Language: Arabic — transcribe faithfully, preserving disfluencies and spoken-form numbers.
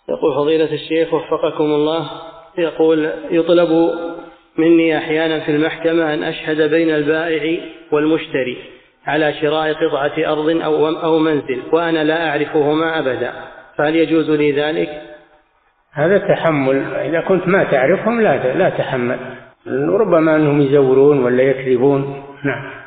يقول فضيلة الشيخ وفقكم الله، يقول يطلب مني أحيانا في المحكمة أن أشهد بين البائع والمشتري على شراء قطعة أرض أو منزل وأنا لا أعرفهما أبدا، فهل يجوز لي ذلك؟ هذا تحمل، إذا كنت ما تعرفهم لا لا تحمل، ربما أنهم يزورون ولا يكذبون. نعم.